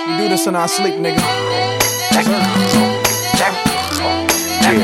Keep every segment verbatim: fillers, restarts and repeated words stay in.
We do this in our sleep, nigga. Yeah.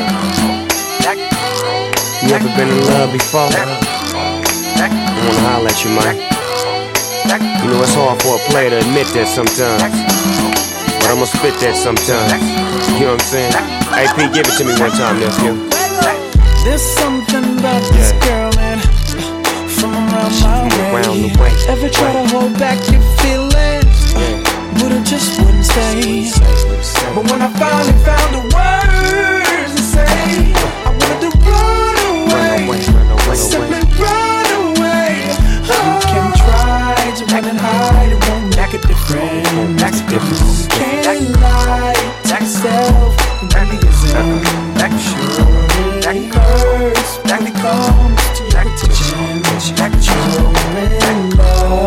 You ever been in love before? I wanna holler at you, man. You know it's hard for a player to admit that sometimes, but I'ma spit that sometimes. You know what I'm saying? Hey P, give it to me one time, nephew. There's something about this yeah. girl and from around my way. Around the way. Ever try to hold back your feelings, yeah. but it just wouldn't stay. But when I finally found the words to say, I wanted to run away, run away, run away, simply run away. Oh. You can try to run and hide, it won't make a difference. Make a difference. You can't lie to yourself, it really isn't. Sure it hurts when it comes to your attention. You're in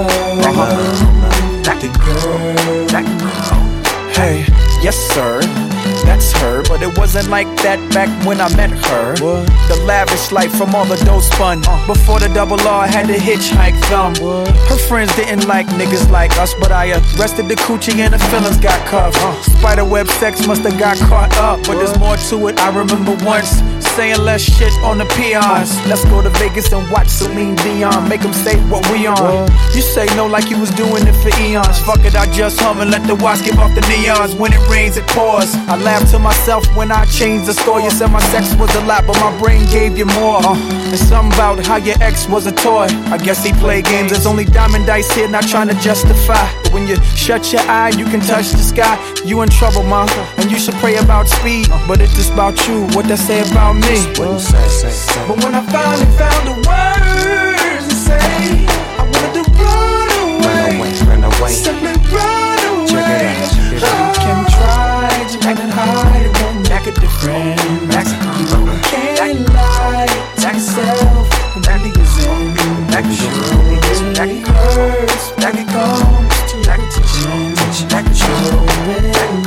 love with the girl. Hey, yes sir, that's her. But it wasn't like that back when I met her. What? The lavish life from all the dough spun. uh, Before the double R had to hitchhike thumb. What? Her friends didn't like niggas like us, but I arrested the coochie and the feelings got cuffed. uh, Spiderweb sex musta got caught up, but what? There's more to it. I remember once saying less shit on the peons. Let's go to Vegas and watch Celine Dion, make them say what we on. What? You say no like you was doing it for eons. Fuck it, I just hum and let the watch give off the neons. When it rains, it pours. I laugh to myself when I changed the story. You said my sex was a lot, but my brain gave you more. uh, There's something about how your ex was a toy. I guess he played games. There's only diamond dice here, not trying to justify. But when you shut your eye, you can touch the sky. You in trouble, ma, and you should pray about speed. But it's just about you, what they say about me. But when I finally found the words to say, I wanted to run away, run away, run away. simply run away. Check it out, check it out. You can try to run and hide, it won't make a difference. You can't lie to yourself, it really isn't. Sure it hurts when it comes to your attention. You're in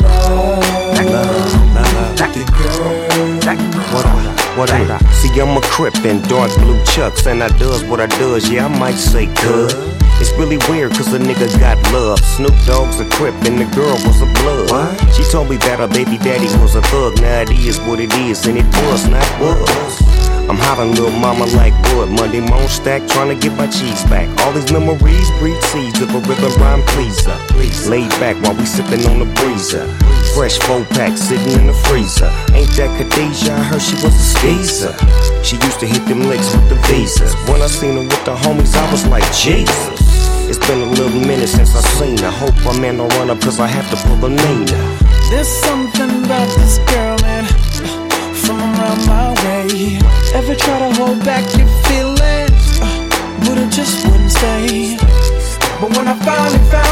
love with the girl. What on What on See, I'm a Crip in dark blue chucks, and I does what I does, yeah, I might say good. It's really weird cause a nigga got love. Snoop Dogg's a Crip and the girl was a blood. What? She told me that her baby daddy was a thug. Now it is what it is, and it was not was. I'm hollering little mama like wood. Monday morning stack, trying to get my cheese back. All these memories breed seeds of a rhythm rhyme pleaser. Laid back while we sipping on the breezer. Fresh four pack sitting in the freezer. Ain't that Khadijah? I heard she was a skeezer. She used to hit them licks with the visas. When I seen her with the homies, I was like, Jesus. It's been a little minute since I seen her. Hope my man don't run up cause I have to pull a Nina. There's something about this girl and from around my way. Ever try to hold back your feelings, but it just wouldn't stay. But when I finally found